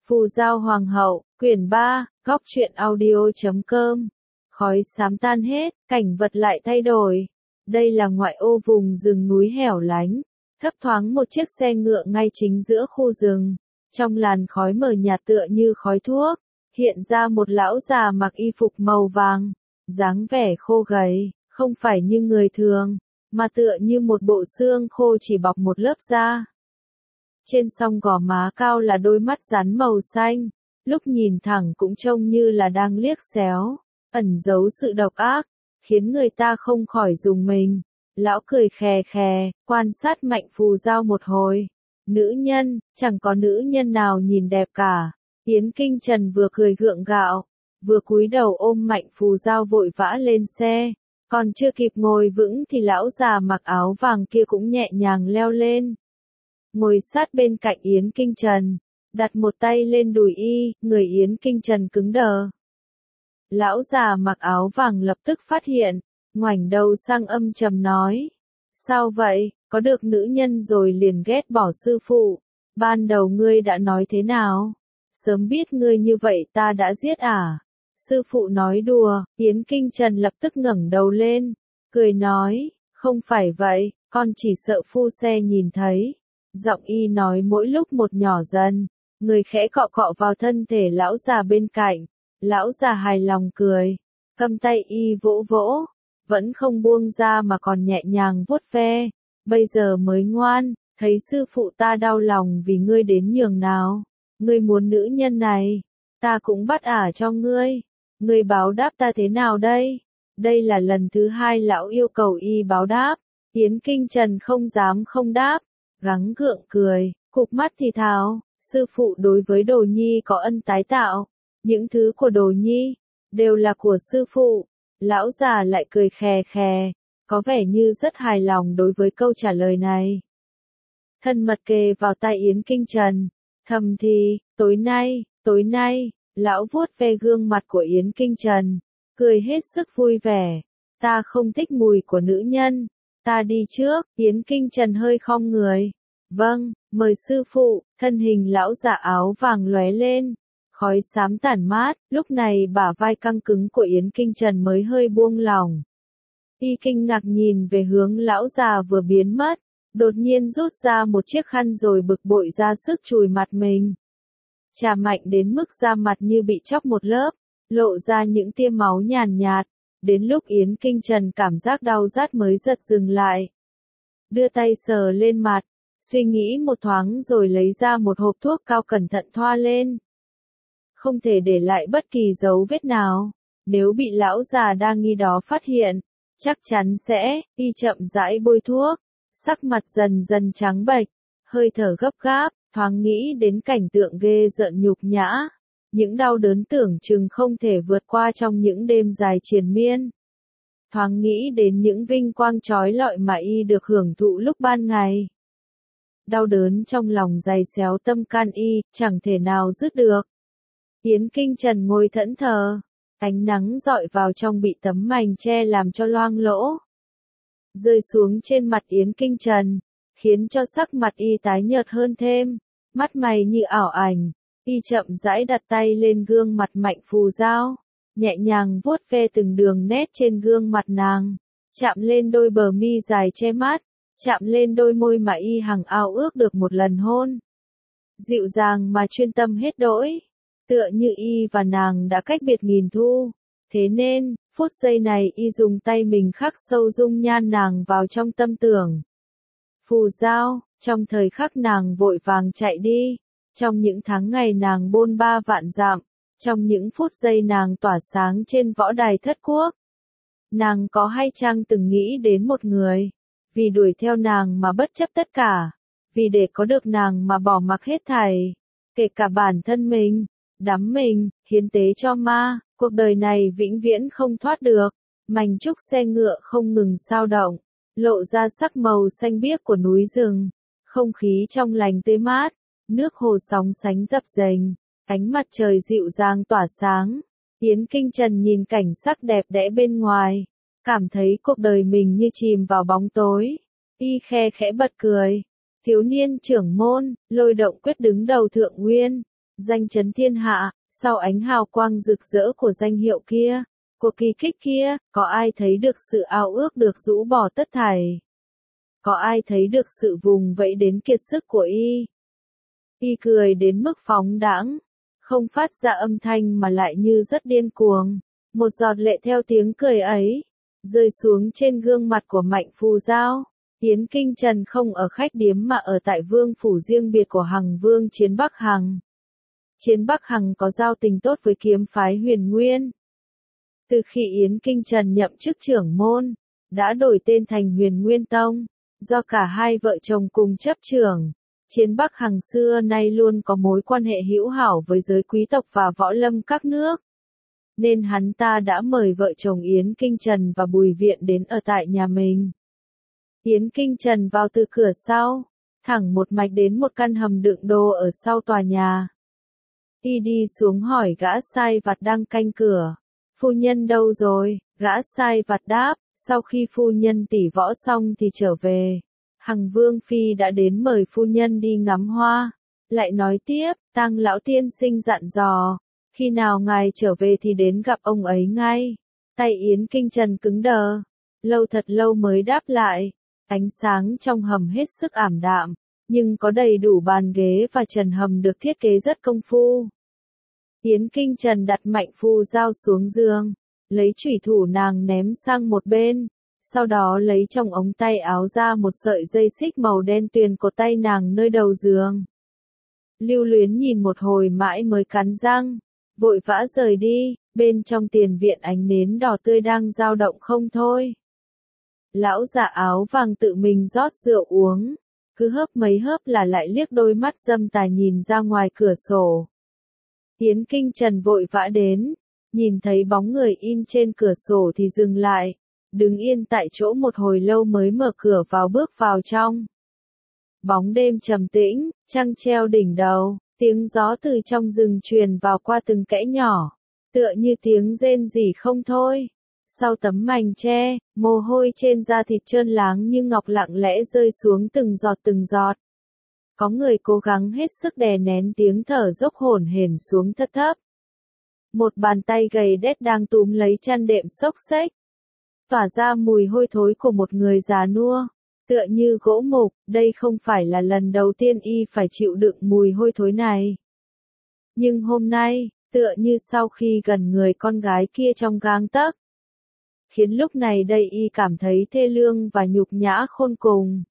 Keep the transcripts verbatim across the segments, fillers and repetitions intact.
Phù Giao Hoàng hậu, quyển ba, góc truyện audio chấm com. Khói xám tan hết, cảnh vật lại thay đổi. Đây là ngoại ô vùng rừng núi hẻo lánh. Thấp thoáng một chiếc xe ngựa ngay chính giữa khu rừng. Trong làn khói mờ nhạt tựa như khói thuốc, hiện ra một lão già mặc y phục màu vàng. Dáng vẻ khô gầy, không phải như người thường, mà tựa như một bộ xương khô chỉ bọc một lớp da. Trên song gò má cao là đôi mắt rắn màu xanh, lúc nhìn thẳng cũng trông như là đang liếc xéo, ẩn giấu sự độc ác, khiến người ta không khỏi rùng mình. Lão cười khè khè, quan sát Mạnh Phù Giao một hồi. Nữ nhân, chẳng có nữ nhân nào nhìn đẹp cả. Yến Kinh Trần vừa cười gượng gạo, vừa cúi đầu ôm Mạnh Phù Giao vội vã lên xe. Còn chưa kịp ngồi vững thì lão già mặc áo vàng kia cũng nhẹ nhàng leo lên. Ngồi sát bên cạnh Yến Kinh Trần, đặt một tay lên đùi y, người Yến Kinh Trần cứng đờ. Lão già mặc áo vàng lập tức phát hiện, ngoảnh đầu sang âm trầm nói. Sao vậy, có được nữ nhân rồi liền ghét bỏ sư phụ, ban đầu ngươi đã nói thế nào? Sớm biết ngươi như vậy ta đã giết à? Sư phụ nói đùa, Yến Kinh Trần lập tức ngẩng đầu lên, cười nói, không phải vậy, con chỉ sợ phu xe nhìn thấy. Giọng y nói mỗi lúc một nhỏ dần, người khẽ cọ cọ vào thân thể lão già bên cạnh. Lão già hài lòng cười, cầm tay y vỗ vỗ, vẫn không buông ra mà còn nhẹ nhàng vuốt ve. Bây giờ mới ngoan, thấy sư phụ ta đau lòng vì ngươi đến nhường nào. Ngươi muốn nữ nhân này, ta cũng bắt ả cho ngươi. Ngươi báo đáp ta thế nào đây? Đây là lần thứ hai lão yêu cầu y báo đáp. Yến Kinh Trần không dám không đáp, gắng gượng cười, cụp mắt thì thào, sư phụ đối với Đồ Nhi có ân tái tạo. Những thứ của Đồ Nhi, đều là của sư phụ. Lão già lại cười khè khè, có vẻ như rất hài lòng đối với câu trả lời này. Thân mật kề vào tai Yến Kinh Trần, thầm thì, tối nay, tối nay, lão vuốt ve gương mặt của Yến Kinh Trần, cười hết sức vui vẻ. Ta không thích mùi của nữ nhân, ta đi trước. Yến Kinh Trần hơi khom người. Vâng, mời sư phụ. Thân hình lão già áo vàng lóe lên, khói xám tản mát, lúc này bả vai căng cứng của Yến Kinh Trần mới hơi buông lỏng. Y kinh ngạc nhìn về hướng lão già vừa biến mất, đột nhiên rút ra một chiếc khăn rồi bực bội ra sức chùi mặt mình. Chà mạnh đến mức da mặt như bị chóc một lớp, lộ ra những tia máu nhàn nhạt. Đến lúc Yến Kinh Trần cảm giác đau rát mới giật dừng lại. Đưa tay sờ lên mặt, suy nghĩ một thoáng rồi lấy ra một hộp thuốc cao cẩn thận thoa lên. Không thể để lại bất kỳ dấu vết nào, nếu bị lão già đa nghi đó phát hiện, chắc chắn sẽ. Y chậm rãi bôi thuốc, sắc mặt dần dần trắng bệch, hơi thở gấp gáp, thoáng nghĩ đến cảnh tượng ghê rợn nhục nhã. Những đau đớn tưởng chừng không thể vượt qua trong những đêm dài triền miên. Thoáng nghĩ đến những vinh quang trói lọi mà y được hưởng thụ lúc ban ngày. Đau đớn trong lòng dày xéo tâm can y, chẳng thể nào dứt được. Yến Kinh Trần ngồi thẫn thờ, ánh nắng dọi vào trong bị tấm mành che làm cho loang lỗ. Rơi xuống trên mặt Yến Kinh Trần, khiến cho sắc mặt y tái nhợt hơn thêm, mắt mày như ảo ảnh. Y chậm rãi đặt tay lên gương mặt Mạnh Phù Giao, nhẹ nhàng vuốt ve từng đường nét trên gương mặt nàng, chạm lên đôi bờ mi dài che mắt, chạm lên đôi môi mà y hằng ao ước được một lần hôn. Dịu dàng mà chuyên tâm hết đỗi, tựa như y và nàng đã cách biệt nghìn thu. Thế nên, phút giây này y dùng tay mình khắc sâu dung nhan nàng vào trong tâm tưởng. Phù Giao, trong thời khắc nàng vội vàng chạy đi, trong những tháng ngày nàng bôn ba vạn dặm, trong những phút giây nàng tỏa sáng trên võ đài thất quốc, nàng có hay chăng từng nghĩ đến một người, vì đuổi theo nàng mà bất chấp tất cả, vì để có được nàng mà bỏ mặc hết thảy, kể cả bản thân mình, đắm mình, hiến tế cho ma, cuộc đời này vĩnh viễn không thoát được. Mảnh trúc xe ngựa không ngừng xao động, lộ ra sắc màu xanh biếc của núi rừng, không khí trong lành tươi mát. Nước hồ sóng sánh dập dềnh, ánh mặt trời dịu dàng tỏa sáng. Yến Kinh Trần nhìn cảnh sắc đẹp đẽ bên ngoài, cảm thấy cuộc đời mình như chìm vào bóng tối. Y khe khẽ bật cười. Thiếu niên trưởng môn, Lôi Động Quyết đứng đầu thượng nguyên, danh chấn thiên hạ, sau ánh hào quang rực rỡ của danh hiệu kia, của kỳ kích kia, có ai thấy được sự ao ước được rũ bỏ tất thảy? Có ai thấy được sự vùng vẫy đến kiệt sức của y? Y cười đến mức phóng đãng, không phát ra âm thanh mà lại như rất điên cuồng. Một giọt lệ theo tiếng cười ấy, rơi xuống trên gương mặt của Mạnh Phù Giao. Yến Kinh Trần không ở khách điếm mà ở tại vương phủ riêng biệt của Hằng Vương Chiến Bắc Hằng. Chiến Bắc Hằng có giao tình tốt với kiếm phái Huyền Nguyên. Từ khi Yến Kinh Trần nhậm chức trưởng môn, đã đổi tên thành Huyền Nguyên Tông, do cả hai vợ chồng cùng chấp trưởng. Chiến Bắc Hằng xưa nay luôn có mối quan hệ hữu hảo với giới quý tộc và võ lâm các nước. Nên hắn ta đã mời vợ chồng Yến Kinh Trần và Bùi Viện đến ở tại nhà mình. Yến Kinh Trần vào từ cửa sau, thẳng một mạch đến một căn hầm đựng đồ ở sau tòa nhà. Y đi xuống hỏi gã sai vặt đang canh cửa, phu nhân đâu rồi? Gã sai vặt đáp, sau khi phu nhân tỉ võ xong thì trở về. Hằng Vương Phi đã đến mời phu nhân đi ngắm hoa. Lại nói tiếp, Tang lão tiên sinh dặn dò, khi nào ngài trở về thì đến gặp ông ấy ngay. Tay Yến Kinh Trần cứng đờ, lâu thật lâu mới đáp lại. Ánh sáng trong hầm hết sức ảm đạm, nhưng có đầy đủ bàn ghế và trần hầm được thiết kế rất công phu. Yến Kinh Trần đặt Mạnh Phù Giao xuống giường, lấy chủy thủ nàng ném sang một bên, sau đó lấy trong ống tay áo ra một sợi dây xích màu đen tuyền cột tay nàng nơi đầu giường. Lưu Luyến nhìn một hồi mãi mới cắn răng, vội vã rời đi. Bên trong tiền viện ánh nến đỏ tươi đang dao động không thôi. Lão già áo vàng tự mình rót rượu uống, cứ hớp mấy hớp là lại liếc đôi mắt dâm tà nhìn ra ngoài cửa sổ. Yến Kinh Trần vội vã đến, nhìn thấy bóng người in trên cửa sổ thì dừng lại, đứng yên tại chỗ một hồi lâu mới mở cửa vào bước vào trong. Bóng đêm trầm tĩnh, trăng treo đỉnh đầu, tiếng gió từ trong rừng truyền vào qua từng kẽ nhỏ, tựa như tiếng rên rỉ không thôi. Sau tấm mành tre, mồ hôi trên da thịt trơn láng như ngọc lặng lẽ rơi xuống từng giọt từng giọt. Có người cố gắng hết sức đè nén tiếng thở dốc hổn hển xuống thấp thấp. Một bàn tay gầy đét đang túm lấy chăn đệm xốc xếch, tỏa ra mùi hôi thối của một người già nua, tựa như gỗ mục. Đây không phải là lần đầu tiên y phải chịu đựng mùi hôi thối này. Nhưng hôm nay, tựa như sau khi gần người con gái kia trong gang tấc, khiến lúc này đây y cảm thấy thê lương và nhục nhã khôn cùng.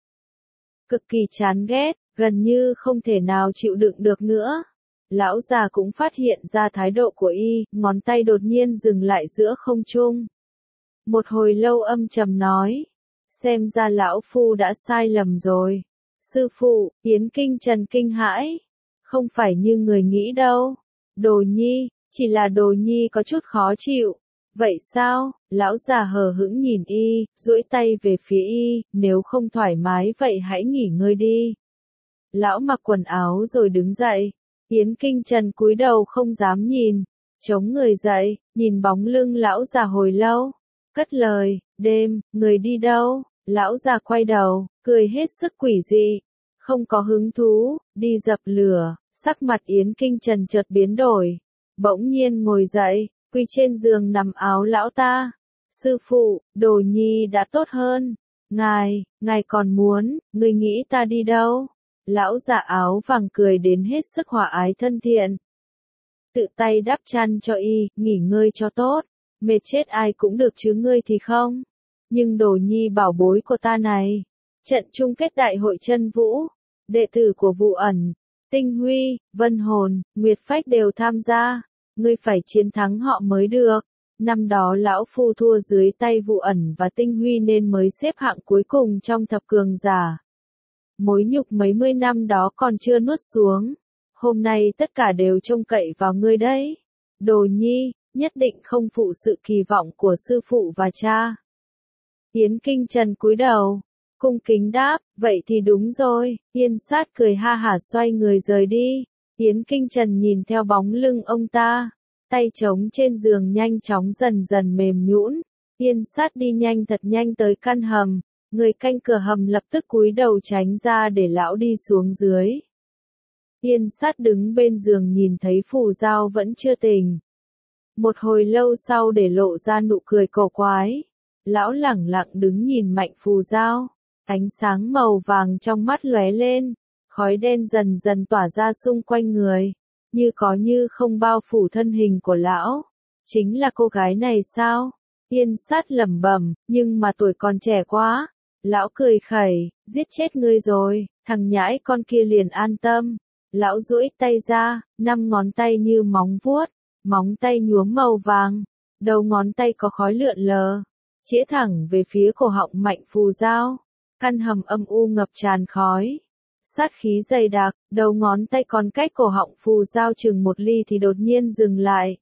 Cực kỳ chán ghét, gần như không thể nào chịu đựng được nữa. Lão già cũng phát hiện ra thái độ của y, ngón tay đột nhiên dừng lại giữa không trung. Một hồi lâu âm trầm nói, xem ra lão phu đã sai lầm rồi. Sư phụ, Yến Kinh Trần kinh hãi, không phải như người nghĩ đâu. Đồ nhi, chỉ là đồ nhi có chút khó chịu. Vậy sao? Lão già hờ hững nhìn y, duỗi tay về phía y, nếu không thoải mái vậy hãy nghỉ ngơi đi. Lão mặc quần áo rồi đứng dậy. Yến Kinh Trần cúi đầu không dám nhìn, chống người dậy, nhìn bóng lưng lão già hồi lâu. Cất lời, đêm, người đi đâu? Lão già quay đầu, cười hết sức quỷ dị, không có hứng thú, đi dập lửa. Sắc mặt Yến Kinh Trần chợt biến đổi, bỗng nhiên ngồi dậy, quy trên giường nằm áo lão ta. Sư phụ, đồ nhi đã tốt hơn. Ngài, ngài còn muốn, người nghĩ ta đi đâu? Lão già áo vàng cười đến hết sức hòa ái thân thiện. Tự tay đắp chăn cho y, nghỉ ngơi cho tốt. Mệt chết ai cũng được chứ ngươi thì không. Nhưng đồ nhi bảo bối của ta này. Trận chung kết đại hội chân vũ, đệ tử của Vụ Ẩn, Tinh Huy, Vân Hồn, Nguyệt Phách đều tham gia. Ngươi phải chiến thắng họ mới được. Năm đó lão phu thua dưới tay Vụ Ẩn và Tinh Huy nên mới xếp hạng cuối cùng trong thập cường giả. Mối nhục mấy mươi năm đó còn chưa nuốt xuống. Hôm nay tất cả đều trông cậy vào ngươi đấy. Đồ nhi, nhất định không phụ sự kỳ vọng của sư phụ và cha. Yến Kinh Trần cúi đầu, cung kính đáp, vậy thì đúng rồi. Yên Sát cười ha hả xoay người rời đi. Yến Kinh Trần nhìn theo bóng lưng ông ta, tay trống trên giường nhanh chóng dần dần mềm nhũn. Yên Sát đi nhanh thật nhanh tới căn hầm, người canh cửa hầm lập tức cúi đầu tránh ra để lão đi xuống dưới. Yên Sát đứng bên giường nhìn thấy Phù Giao vẫn chưa tỉnh. Một hồi lâu sau để lộ ra nụ cười cổ quái. Lão lẳng lặng đứng nhìn Mạnh Phù Giao. Ánh sáng màu vàng trong mắt lóe lên. Khói đen dần dần tỏa ra xung quanh người. Như có như không bao phủ thân hình của lão. Chính là cô gái này sao? Yên Sát lẩm bẩm, nhưng mà tuổi còn trẻ quá. Lão cười khẩy, giết chết ngươi rồi, thằng nhãi con kia liền an tâm. Lão duỗi tay ra, năm ngón tay như móng vuốt, móng tay nhuốm màu vàng, đầu ngón tay có khói lượn lờ, chĩa thẳng về phía cổ họng Mạnh Phù Giao. Căn hầm âm u ngập tràn khói, sát khí dày đặc, đầu ngón tay còn cách cổ họng Phù Giao chừng một ly thì đột nhiên dừng lại.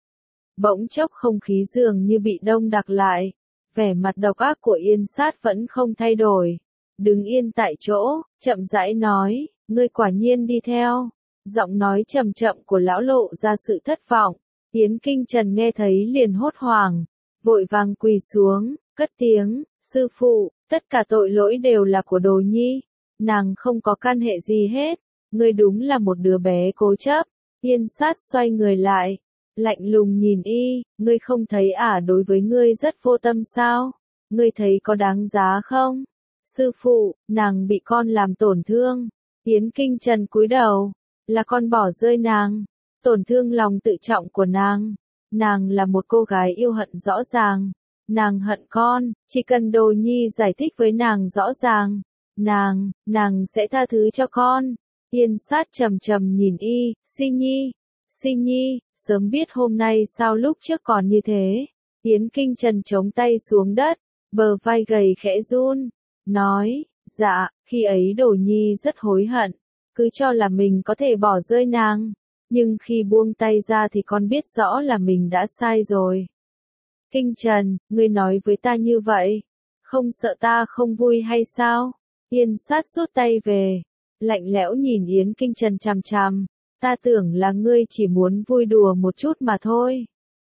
Bỗng chốc không khí dường như bị đông đặc lại, vẻ mặt độc ác của Yên Sát vẫn không thay đổi. Đứng yên tại chỗ, chậm rãi nói, ngươi quả nhiên đi theo. Giọng nói trầm chậm của lão lộ ra sự thất vọng. Yến Kinh Trần nghe thấy liền hốt hoảng, vội vàng quỳ xuống, cất tiếng, sư phụ, tất cả tội lỗi đều là của Đồ Nhi. Nàng không có căn hệ gì hết, ngươi đúng là một đứa bé cố chấp. Yên Sát xoay người lại, lạnh lùng nhìn y, ngươi không thấy ả đối với ngươi rất vô tâm sao? Ngươi thấy có đáng giá không? Sư phụ, nàng bị con làm tổn thương. Yến Kinh Trần cúi đầu, là con bỏ rơi nàng, tổn thương lòng tự trọng của nàng. Nàng là một cô gái yêu hận rõ ràng. Nàng hận con, chỉ cần Đồ Nhi giải thích với nàng rõ ràng. Nàng, nàng sẽ tha thứ cho con. Yên Sát trầm trầm nhìn y, Si Nhi, Si Nhi, sớm biết hôm nay sao lúc trước còn như thế. Yến Kinh Trần chống tay xuống đất, bờ vai gầy khẽ run, nói, dạ, khi ấy Đồ Nhi rất hối hận, cứ cho là mình có thể bỏ rơi nàng, nhưng khi buông tay ra thì con biết rõ là mình đã sai rồi. Kinh Trần, ngươi nói với ta như vậy, không sợ ta không vui hay sao? Yên Sát rút tay về, lạnh lẽo nhìn Yến Kinh Trần chằm chằm, ta tưởng là ngươi chỉ muốn vui đùa một chút mà thôi.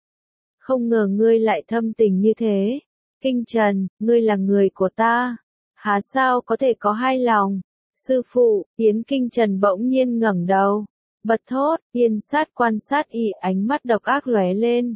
Không ngờ ngươi lại thâm tình như thế. Kinh Trần, ngươi là người của ta, há sao có thể có hai lòng? Sư phụ, Yến Kinh Trần bỗng nhiên ngẩng đầu, bật thốt. Yên Sát quan sát y, ánh mắt độc ác lóe lên.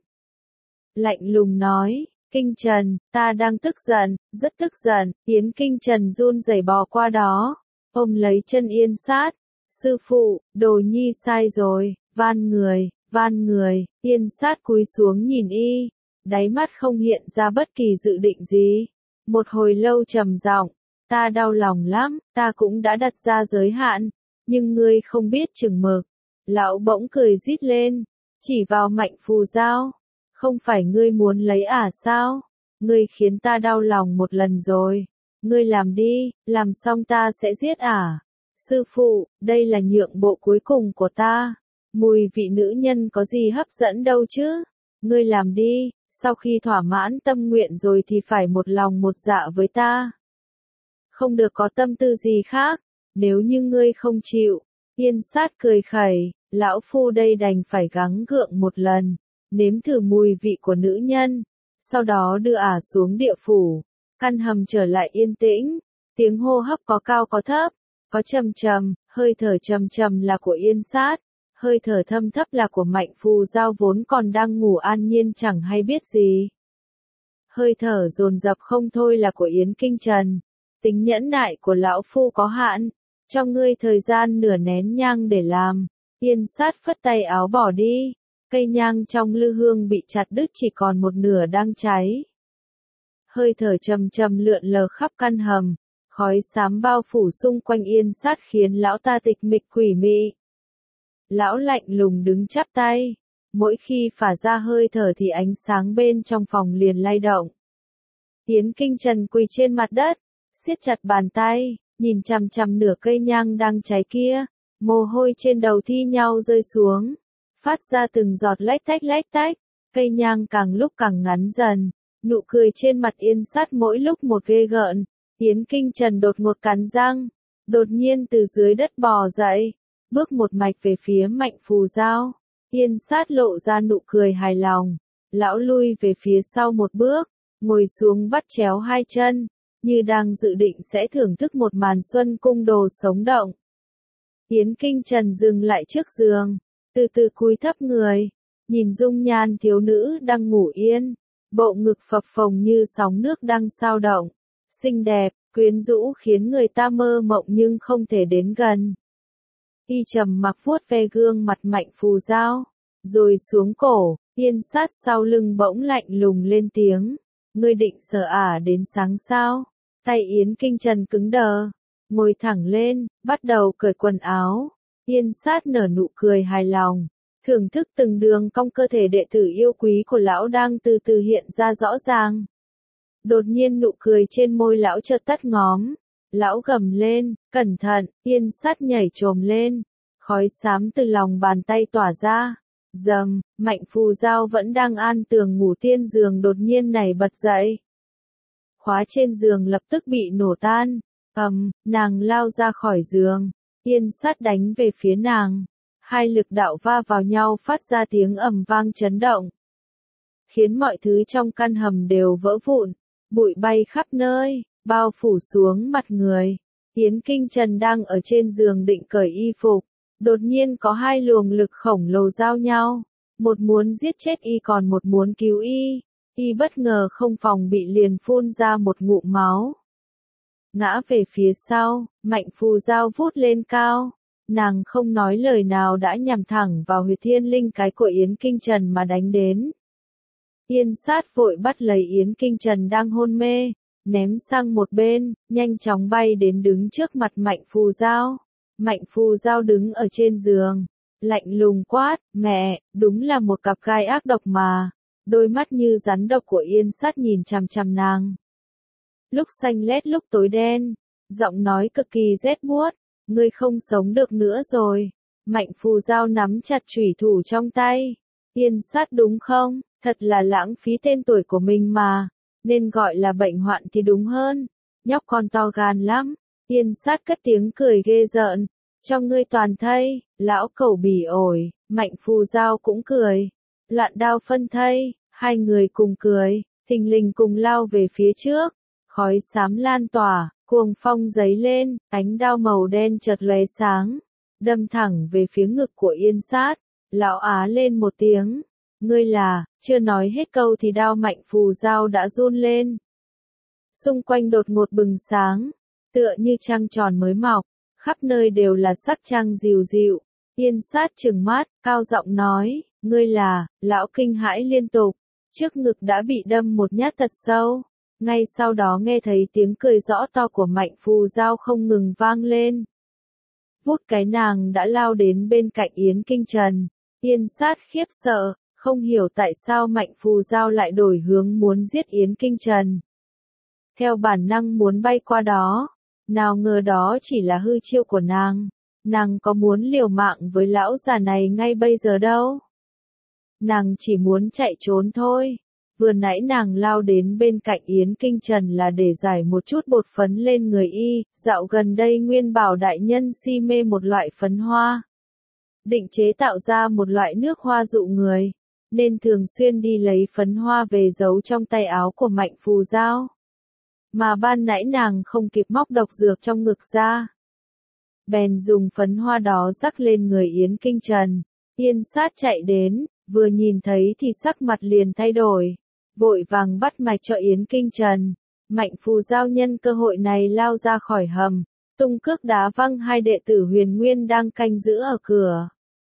Lạnh lùng nói, Kinh Trần, ta đang tức giận, rất tức giận. Yến Kinh Trần run rẩy bò qua đó, ôm lấy chân Yên Sát. Sư phụ, Đồ Nhi sai rồi, van người, van người. Yên Sát cúi xuống nhìn y, đáy mắt không hiện ra bất kỳ dự định gì. Một hồi lâu trầm giọng, ta đau lòng lắm, ta cũng đã đặt ra giới hạn, nhưng ngươi không biết chừng mực. Lão bỗng cười rít lên, chỉ vào Mạnh Phù Giao, không phải ngươi muốn lấy ả sao? Ngươi khiến ta đau lòng một lần rồi, ngươi làm đi, làm xong ta sẽ giết ả. Sư phụ, đây là nhượng bộ cuối cùng của ta. Mùi vị nữ nhân có gì hấp dẫn đâu chứ? Ngươi làm đi, sau khi thỏa mãn tâm nguyện rồi thì phải một lòng một dạ với ta. Không được có tâm tư gì khác, nếu như ngươi không chịu. Yên Sát cười khẩy, lão phu đây đành phải gắng gượng một lần, nếm thử mùi vị của nữ nhân, sau đó đưa ả xuống địa phủ. Căn hầm trở lại yên tĩnh, tiếng hô hấp có cao có thấp, có trầm trầm, hơi thở trầm trầm là của Yên Sát, hơi thở thâm thấp là của Mạnh Phù Giao vốn còn đang ngủ an nhiên chẳng hay biết gì. Hơi thở dồn dập không thôi là của Yến Kinh Trần. Tính nhẫn nại của lão phu có hạn, cho ngươi thời gian nửa nén nhang để làm. Yên Sát phất tay áo bỏ đi, cây nhang trong lư hương bị chặt đứt chỉ còn một nửa đang cháy. Hơi thở trầm trầm lượn lờ khắp căn hầm, khói xám bao phủ xung quanh Yên Sát khiến lão ta tịch mịch quỷ mị. Lão lạnh lùng đứng chắp tay, mỗi khi phả ra hơi thở thì ánh sáng bên trong phòng liền lay động. Yến Kinh Trần quỳ trên mặt đất, siết chặt bàn tay, nhìn chằm chằm nửa cây nhang đang cháy kia, mồ hôi trên đầu thi nhau rơi xuống, phát ra từng giọt lách tách lách tách, cây nhang càng lúc càng ngắn dần, nụ cười trên mặt Yên Sát mỗi lúc một ghê gợn. Yến Kinh Trần đột ngột cắn răng, đột nhiên từ dưới đất bò dậy, bước một mạch về phía Mạnh Phù Giao. Yên Sát lộ ra nụ cười hài lòng, lão lui về phía sau một bước, ngồi xuống vắt chéo hai chân, như đang dự định sẽ thưởng thức một màn xuân cung đồ sống động. Yến Kinh Trần dừng lại trước giường, từ từ cúi thấp người, nhìn dung nhan thiếu nữ đang ngủ yên, bộ ngực phập phồng như sóng nước đang xao động, xinh đẹp, quyến rũ khiến người ta mơ mộng nhưng không thể đến gần. Y trầm mặc vuốt ve gương mặt Mạnh Phù Giao, rồi xuống cổ, Yên Sát sau lưng bỗng lạnh lùng lên tiếng, ngươi định sợ ả đến sáng sao? Tay Yến Kinh Trần cứng đờ, ngồi thẳng lên, bắt đầu cởi quần áo. Yên Sát nở nụ cười hài lòng, thưởng thức từng đường cong cơ thể đệ tử yêu quý của lão đang từ từ hiện ra rõ ràng. Đột nhiên nụ cười trên môi lão chợt tắt ngóm. Lão gầm lên, cẩn thận, Yên Sát nhảy chồm lên, khói xám từ lòng bàn tay tỏa ra. Dầm, Mạnh Phù Giao vẫn đang an tường ngủ tiên giường đột nhiên nảy bật dậy. Khóa trên giường lập tức bị nổ tan. Ầm, nàng lao ra khỏi giường. Yên Sát đánh về phía nàng. Hai lực đạo va vào nhau phát ra tiếng ầm vang chấn động, khiến mọi thứ trong căn hầm đều vỡ vụn, bụi bay khắp nơi, bao phủ xuống mặt người. Yến Kinh Trần đang ở trên giường định cởi y phục, đột nhiên có hai luồng lực khổng lồ giao nhau, một muốn giết chết y còn một muốn cứu y. Y bất ngờ không phòng bị liền phun ra một ngụm máu, ngã về phía sau. Mạnh Phù Giao vút lên cao, nàng không nói lời nào đã nhằm thẳng vào huyệt thiên linh cái của Yến Kinh Trần mà đánh đến. Yên Sát vội bắt lấy Yến Kinh Trần đang hôn mê, ném sang một bên, nhanh chóng bay đến đứng trước mặt Mạnh Phù Giao. Mạnh Phù Giao đứng ở trên giường, lạnh lùng quát, mẹ, đúng là một cặp gai ác độc mà. Đôi mắt như rắn độc của Yên Sát nhìn chằm chằm nàng, lúc xanh lét lúc tối đen, giọng nói cực kỳ rét buốt, ngươi không sống được nữa rồi. Mạnh Phù Giao nắm chặt chủy thủ trong tay. Yên Sát đúng không? Thật là lãng phí tên tuổi của mình mà, nên gọi là bệnh hoạn thì đúng hơn. Nhóc con to gan lắm. Yên Sát cất tiếng cười ghê rợn, cho ngươi toàn thây, lão cẩu bỉ ổi. Mạnh Phù Giao cũng cười, loạn đao phân thây. Hai người cùng cười, thình lình cùng lao về phía trước, khói xám lan tỏa, cuồng phong giấy lên, ánh đao màu đen chợt lóe sáng, đâm thẳng về phía ngực của Yên Sát. Lão á lên một tiếng, ngươi là, chưa nói hết câu thì đao Mạnh Phù Giao đã run lên. Xung quanh đột ngột bừng sáng, tựa như trăng tròn mới mọc, khắp nơi đều là sắc trăng dịu dịu. Yên Sát trừng mắt, cao giọng nói, ngươi là, lão kinh hãi liên tục, trước ngực đã bị đâm một nhát thật sâu. Ngay sau đó nghe thấy tiếng cười rõ to của Mạnh Phù Giao không ngừng vang lên. Vút cái nàng đã lao đến bên cạnh Yến Kinh Trần. Yên Sát khiếp sợ, không hiểu tại sao Mạnh Phù Giao lại đổi hướng muốn giết Yến Kinh Trần. Theo bản năng muốn bay qua đó, nào ngờ đó chỉ là hư chiêu của nàng. Nàng có muốn liều mạng với lão già này ngay bây giờ đâu. Nàng chỉ muốn chạy trốn thôi. Vừa nãy nàng lao đến bên cạnh Yến Kinh Trần là để giải một chút bột phấn lên người y. Dạo gần đây Nguyên Bảo đại nhân si mê một loại phấn hoa, định chế tạo ra một loại nước hoa dụ người, nên thường xuyên đi lấy phấn hoa về giấu trong tay áo của Mạnh Phù Giao. Mà ban nãy nàng không kịp móc độc dược trong ngực ra, bèn dùng phấn hoa đó rắc lên người Yến Kinh Trần. Yên Sát chạy đến, vừa nhìn thấy thì sắc mặt liền thay đổi, vội vàng bắt mạch cho Yến Kinh Trần. Mạnh Phù Giao nhân cơ hội này lao ra khỏi hầm, tung cước đá văng hai đệ tử Huyền Nguyên đang canh giữ ở cửa.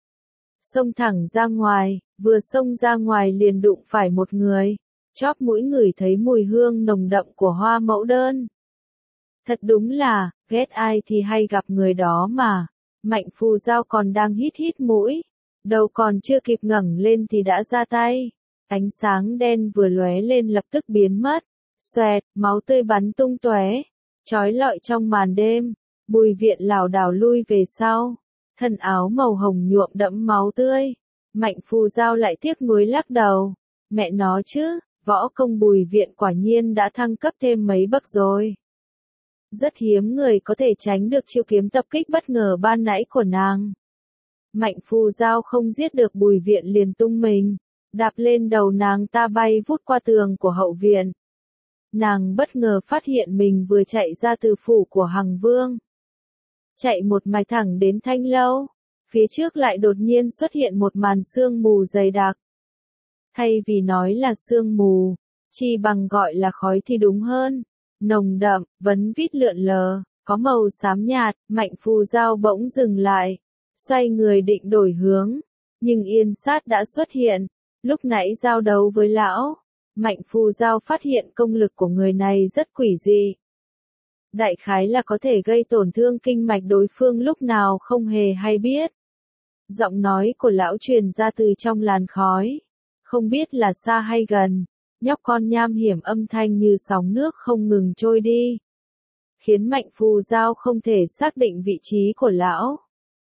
Xông thẳng ra ngoài, vừa xông ra ngoài liền đụng phải một người, chóp mũi ngửi thấy mùi hương nồng đậm của hoa mẫu đơn. Thật đúng là, ghét ai thì hay gặp người đó mà. Mạnh Phù Giao còn đang hít hít mũi, đầu còn chưa kịp ngẩng lên thì đã ra tay. Ánh sáng đen vừa lóe lên lập tức biến mất, xoẹt, máu tươi bắn tung tóe, chói lọi trong màn đêm. Bùi Viện lảo đảo lui về sau, thân áo màu hồng nhuộm đẫm máu tươi. Mạnh Phù Giao lại tiếc nuối lắc đầu, mẹ nó chứ, võ công Bùi Viện quả nhiên đã thăng cấp thêm mấy bậc rồi. Rất hiếm người có thể tránh được chiêu kiếm tập kích bất ngờ ban nãy của nàng. Mạnh Phù Giao không giết được Bùi Viện liền tung mình, đạp lên đầu nàng ta bay vút qua tường của hậu viện. Nàng bất ngờ phát hiện mình vừa chạy ra từ phủ của Hằng Vương. chạy một mạch thẳng đến Thanh Lâu. Phía trước lại đột nhiên xuất hiện một màn sương mù dày đặc. Thay vì nói là sương mù, chi bằng gọi là khói thì đúng hơn. Nồng đậm, vấn vít lượn lờ, có màu xám nhạt, Mạnh Phù Giao bỗng dừng lại, xoay người định đổi hướng, nhưng Yên Sát đã xuất hiện. Lúc nãy giao đấu với lão, Mạnh Phù Giao phát hiện công lực của người này rất quỷ dị. Đại khái là có thể gây tổn thương kinh mạch đối phương lúc nào không hề hay biết. Giọng nói của lão truyền ra từ trong làn khói, không biết là xa hay gần, nhóc con nham hiểm âm thanh như sóng nước không ngừng trôi đi, khiến Mạnh Phù Giao không thể xác định vị trí của lão.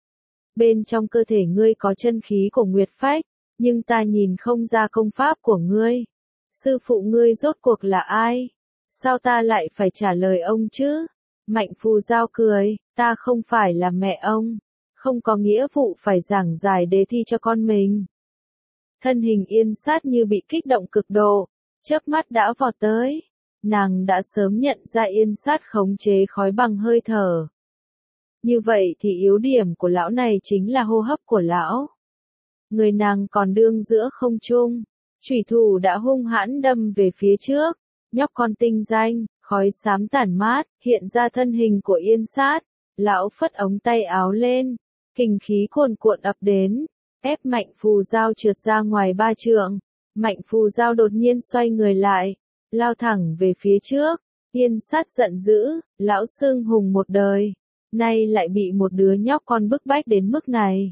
Bên trong cơ thể ngươi có chân khí của Nguyệt Phách, nhưng ta nhìn không ra công pháp của ngươi. Sư phụ ngươi rốt cuộc là ai? Sao ta lại phải trả lời ông chứ? Mạnh Phù Giao cười, ta không phải là mẹ ông, không có nghĩa vụ phải giảng giải đề thi cho con mình. Thân hình Yên Sát như bị kích động cực độ, chớp mắt đã vọt tới. Nàng đã sớm nhận ra Yên Sát khống chế khói bằng hơi thở. Như vậy thì yếu điểm của lão này chính là hô hấp của lão. Người nàng còn đương giữa không trung, chủy thủ đã hung hãn đâm về phía trước. Nhóc con tinh danh, khói xám tản mát, hiện ra thân hình của Yên Sát. Lão phất ống tay áo lên, kình khí cuồn cuộn ập đến, ép Mạnh Phù Giao trượt ra ngoài ba trượng. Mạnh Phù Giao đột nhiên xoay người lại, lao thẳng về phía trước. Yên Sát giận dữ, lão xưng hùng một đời, nay lại bị một đứa nhóc con bức bách đến mức này.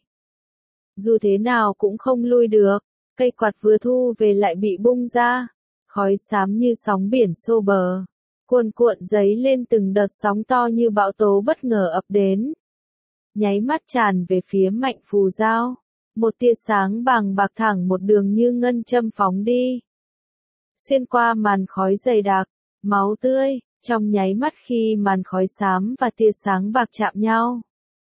Dù thế nào cũng không lui được, cây quạt vừa thu về lại bị bung ra. Khói xám như sóng biển xô bờ, cuồn cuộn dấy lên từng đợt sóng to như bão tố bất ngờ ập đến. Nháy mắt tràn về phía Mạnh Phù Giao, một tia sáng bàng bạc thẳng một đường như ngân châm phóng đi. Xuyên qua màn khói dày đặc, máu tươi, trong nháy mắt khi màn khói xám và tia sáng bạc chạm nhau.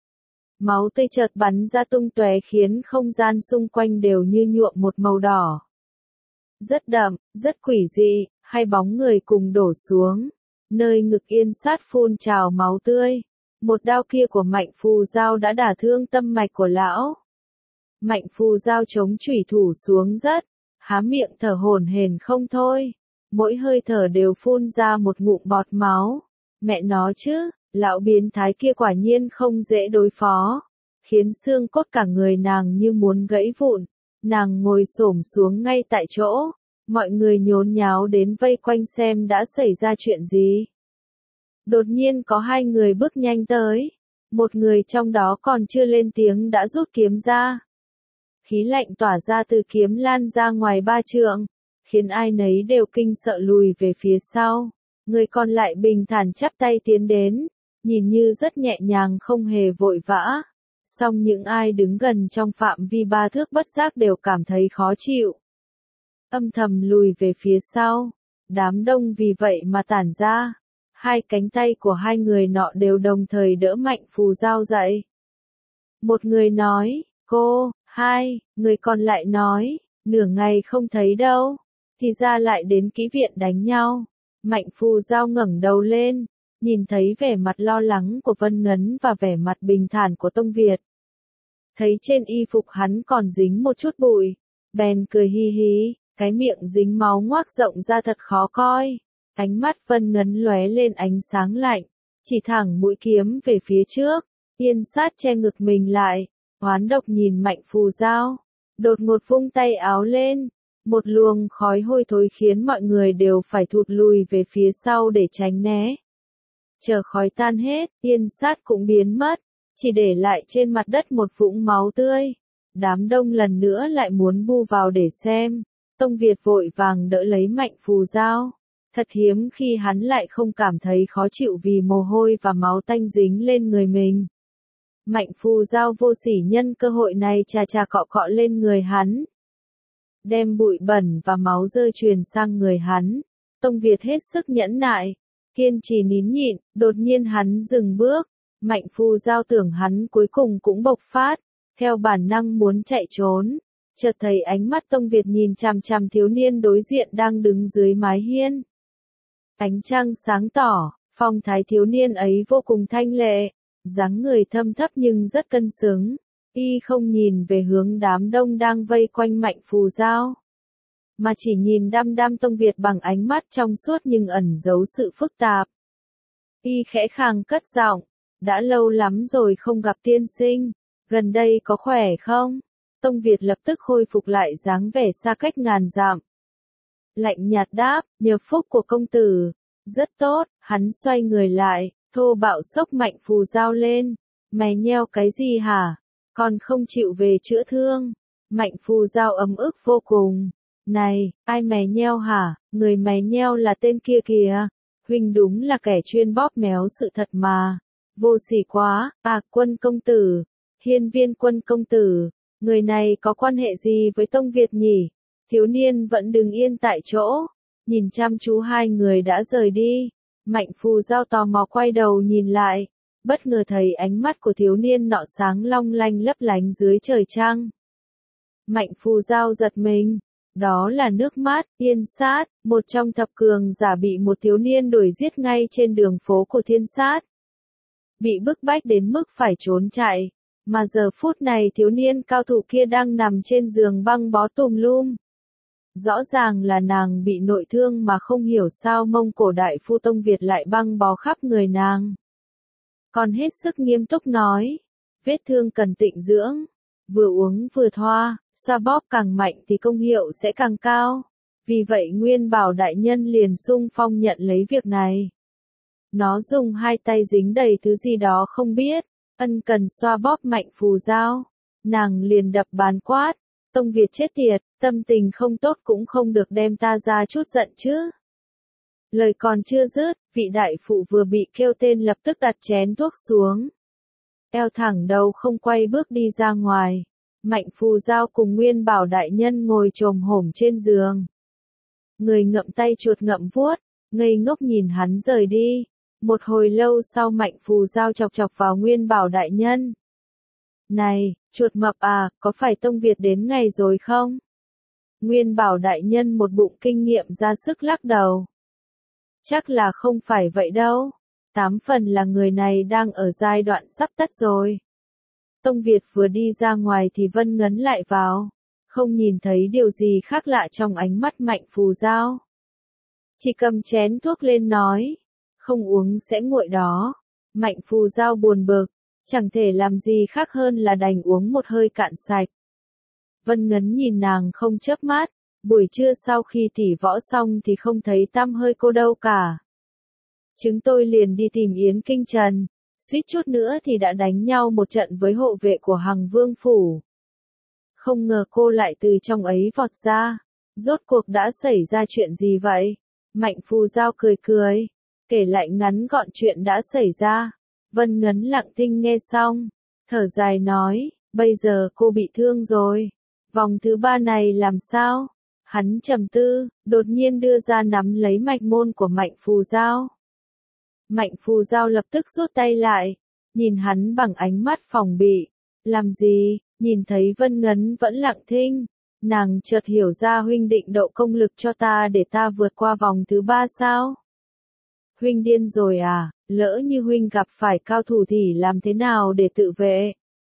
Máu tươi chợt bắn ra tung tóe khiến không gian xung quanh đều như nhuộm một màu đỏ. Rất đậm, rất quỷ dị, hai bóng người cùng đổ xuống. Nơi ngực Yên Sát phun trào máu tươi. Một đao kia của Mạnh Phù Giao đã đả thương tâm mạch của lão. Mạnh Phù Giao chống chủy thủ xuống rất, há miệng thở hổn hển không thôi. Mỗi hơi thở đều phun ra một ngụm bọt máu. Mẹ nó chứ, lão biến thái kia quả nhiên không dễ đối phó. Khiến xương cốt cả người nàng như muốn gãy vụn. Nàng ngồi xổm xuống ngay tại chỗ, mọi người nhốn nháo đến vây quanh xem đã xảy ra chuyện gì. Đột nhiên có hai người bước nhanh tới, một người trong đó còn chưa lên tiếng đã rút kiếm ra. Khí lạnh tỏa ra từ kiếm lan ra ngoài ba trượng, khiến ai nấy đều kinh sợ lùi về phía sau. Người còn lại bình thản chắp tay tiến đến, nhìn như rất nhẹ nhàng không hề vội vã. Song những ai đứng gần trong phạm vi ba thước bất giác đều cảm thấy khó chịu. Âm thầm lùi về phía sau, đám đông vì vậy mà tản ra. Hai cánh tay của hai người nọ đều đồng thời đỡ Mạnh Phù Giao dậy. Một người nói, cô, hai, người còn lại nói, nửa ngày không thấy đâu, thì ra lại đến kỹ viện đánh nhau. Mạnh Phù Giao ngẩng đầu lên, nhìn thấy vẻ mặt lo lắng của Vân Ngấn và vẻ mặt bình thản của Tông Việt. Thấy trên y phục hắn còn dính một chút bụi, bèn cười hi hi, cái miệng dính máu ngoác rộng ra thật khó coi. Ánh mắt Vân Ngấn lóe lên ánh sáng lạnh, chỉ thẳng mũi kiếm về phía trước. Yên Sát che ngực mình lại, oán độc nhìn Mạnh Phù Giao, đột ngột vung tay áo lên, một luồng khói hôi thối khiến mọi người đều phải thụt lùi về phía sau để tránh né. Chờ khói tan hết, Yên Sát cũng biến mất, chỉ để lại trên mặt đất một vũng máu tươi. Đám đông lần nữa lại muốn bu vào để xem. Tông Việt vội vàng đỡ lấy Mạnh Phù Giao. Thật hiếm khi hắn lại không cảm thấy khó chịu vì mồ hôi và máu tanh dính lên người mình. Mạnh Phù Giao vô sỉ nhân cơ hội này chà chà cọ cọ lên người hắn, đem bụi bẩn và máu dơ truyền sang người hắn. Tông Việt hết sức nhẫn nại, kiên trì nín nhịn, đột nhiên hắn dừng bước. Mạnh Phù Giao tưởng hắn cuối cùng cũng bộc phát, theo bản năng muốn chạy trốn. Chợt thấy ánh mắt Tông Việt nhìn chằm chằm thiếu niên đối diện đang đứng dưới mái hiên. Ánh trăng sáng tỏ, phong thái thiếu niên ấy vô cùng thanh lệ, dáng người thâm thấp nhưng rất cân xứng. Y không nhìn về hướng đám đông đang vây quanh Mạnh Phù Giao, mà chỉ nhìn đăm đăm Tông Việt bằng ánh mắt trong suốt nhưng ẩn giấu sự phức tạp. Y khẽ khàng cất giọng, đã lâu lắm rồi không gặp tiên sinh, gần đây có khỏe không? Tông Việt lập tức khôi phục lại dáng vẻ xa cách ngàn dặm. Lạnh nhạt đáp, nhờ phúc của công tử, rất tốt. Hắn xoay người lại, thô bạo xốc Mạnh Phù Giao lên. Mày nheo cái gì hả? Còn không chịu về chữa thương? Mạnh Phù Giao ấm ức vô cùng. Này, ai mày nheo hả? Người mày nheo là tên kia kìa. Huynh đúng là kẻ chuyên bóp méo sự thật mà. Vô sỉ quá. À, Quân công tử, Hiên Viên Quân công tử, người này có quan hệ gì với Tông Việt nhỉ? Thiếu niên vẫn đứng yên tại chỗ, nhìn chăm chú hai người đã rời đi. Mạnh Phù Giao tò mò quay đầu nhìn lại, bất ngờ thấy ánh mắt của thiếu niên nọ sáng long lanh lấp lánh dưới trời trăng. Mạnh Phù Giao giật mình, đó là nước mắt. Yên Sát, một trong thập cường giả bị một thiếu niên đuổi giết ngay trên đường phố của Thiên Sát. Bị bức bách đến mức phải trốn chạy, mà giờ phút này thiếu niên cao thủ kia đang nằm trên giường băng bó tùm lum. Rõ ràng là nàng bị nội thương mà không hiểu sao Mông Cổ đại phu Tông Việt lại băng bó khắp người nàng. Còn hết sức nghiêm túc nói, vết thương cần tịnh dưỡng, vừa uống vừa thoa, xoa bóp càng mạnh thì công hiệu sẽ càng cao. Vì vậy Nguyên Bảo đại nhân liền xung phong nhận lấy việc này. Nó dùng hai tay dính đầy thứ gì đó không biết, ân cần xoa bóp Mạnh Phù Giao. Nàng liền đập bàn quát, Tông Việt chết tiệt, tâm tình không tốt cũng không được đem ta ra chút giận chứ. Lời còn chưa dứt, vị đại phụ vừa bị kêu tên lập tức đặt chén thuốc xuống. Eo thẳng đầu không quay bước đi ra ngoài. Mạnh Phù Giao cùng Nguyên Bảo đại nhân ngồi chồm hổm trên giường. Người ngậm tay chuột ngậm vuốt, ngây ngốc nhìn hắn rời đi. Một hồi lâu sau Mạnh Phù Giao chọc chọc vào Nguyên Bảo đại nhân. Này, chuột mập à, có phải Tông Việt đến ngày rồi không? Nguyên Bảo đại nhân một bụng kinh nghiệm ra sức lắc đầu. Chắc là không phải vậy đâu. Tám phần là người này đang ở giai đoạn sắp tất rồi. Tông Việt vừa đi ra ngoài thì Vân Ngấn lại vào. Không nhìn thấy điều gì khác lạ trong ánh mắt Mạnh Phù Giao. Chỉ cầm chén thuốc lên nói. Không uống sẽ nguội đó. Mạnh Phù Giao buồn bực. Chẳng thể làm gì khác hơn là đành uống một hơi cạn sạch. Vân Ngấn nhìn nàng không chớp mắt. Buổi trưa sau khi tỉ võ xong thì không thấy tăm hơi cô đâu cả. Chúng tôi liền đi tìm Yến Kinh Trần. Suýt chút nữa thì đã đánh nhau một trận với hộ vệ của Hằng Vương Phủ. Không ngờ cô lại từ trong ấy vọt ra. Rốt cuộc đã xảy ra chuyện gì vậy? Mạnh Phù Giao cười cười, kể lại ngắn gọn chuyện đã xảy ra. Vân Ngấn lặng thinh nghe xong, thở dài nói, bây giờ cô bị thương rồi. Vòng thứ ba này làm sao? Hắn trầm tư, đột nhiên đưa ra nắm lấy mạch môn của Mạnh Phù Giao. Mạnh Phù Giao lập tức rút tay lại, nhìn hắn bằng ánh mắt phòng bị. Làm gì? Nhìn thấy Vân Ngấn vẫn lặng thinh, nàng chợt hiểu ra huynh định đậu công lực cho ta để ta vượt qua vòng thứ ba sao? Huynh điên rồi à? Lỡ như huynh gặp phải cao thủ thì làm thế nào để tự vệ?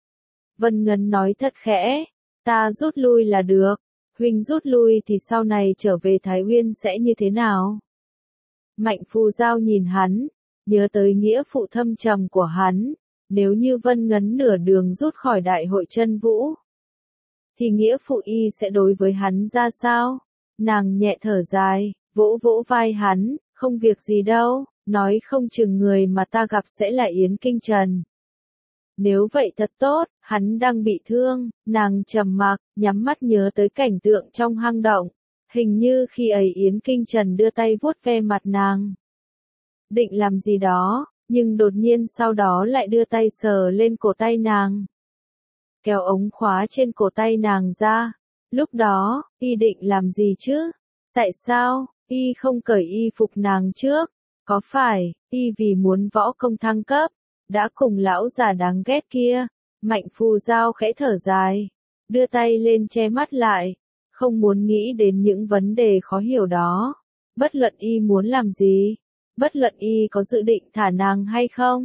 Vân Ngấn nói thật khẽ, ta rút lui là được. Huynh rút lui thì sau này trở về Thái Uyên sẽ như thế nào? Mạnh Phù Giao nhìn hắn, nhớ tới nghĩa phụ thâm trầm của hắn. Nếu như Vân Ngấn nửa đường rút khỏi đại hội chân vũ, thì nghĩa phụ y sẽ đối với hắn ra sao? Nàng nhẹ thở dài, vỗ vỗ vai hắn, không việc gì đâu, nói không chừng người mà ta gặp sẽ là Yến Kinh Trần. Nếu vậy thật tốt, hắn đang bị thương. Nàng trầm mặc, nhắm mắt nhớ tới cảnh tượng trong hang động. Hình như khi ấy Yến Kinh Trần đưa tay vuốt ve mặt nàng. Định làm gì đó, nhưng đột nhiên sau đó lại đưa tay sờ lên cổ tay nàng. Kéo ống khóa trên cổ tay nàng ra. Lúc đó, y định làm gì chứ? Tại sao, y không cởi y phục nàng trước? Có phải, y vì muốn võ công thăng cấp, đã cùng lão già đáng ghét kia? Mạnh Phù Giao khẽ thở dài, đưa tay lên che mắt lại, không muốn nghĩ đến những vấn đề khó hiểu đó. Bất luận y muốn làm gì, bất luận y có dự định thả nàng hay không,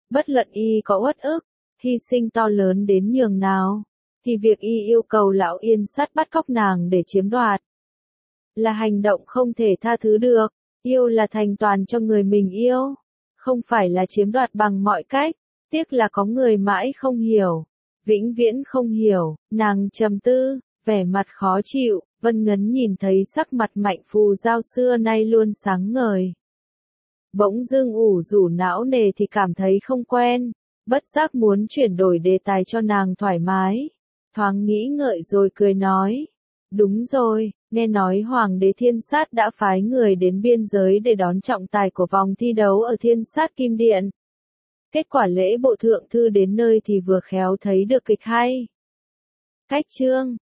Bất luận y có uất ức, hy sinh to lớn đến nhường nào, thì việc y yêu cầu lão Yên Sắt bắt cóc nàng để chiếm đoạt là hành động không thể tha thứ được. Yêu là thành toàn cho người mình yêu, không phải là chiếm đoạt bằng mọi cách. Tiếc là có người mãi không hiểu, vĩnh viễn không hiểu. Nàng trầm tư, vẻ mặt khó chịu. Vân Ngấn nhìn thấy sắc mặt Mạnh Phù Giao xưa nay luôn sáng ngời, bỗng dưng ủ rũ não nề thì cảm thấy không quen, bất giác muốn chuyển đổi đề tài cho nàng thoải mái. Thoáng nghĩ ngợi rồi cười nói, đúng rồi, nghe nói Hoàng đế Thiên Sát đã phái người đến biên giới để đón trọng tài của vòng thi đấu ở Thiên Sát Kim Điện. Kết quả lễ bộ thượng thư đến nơi thì vừa khéo thấy được kịch hay. Cách chương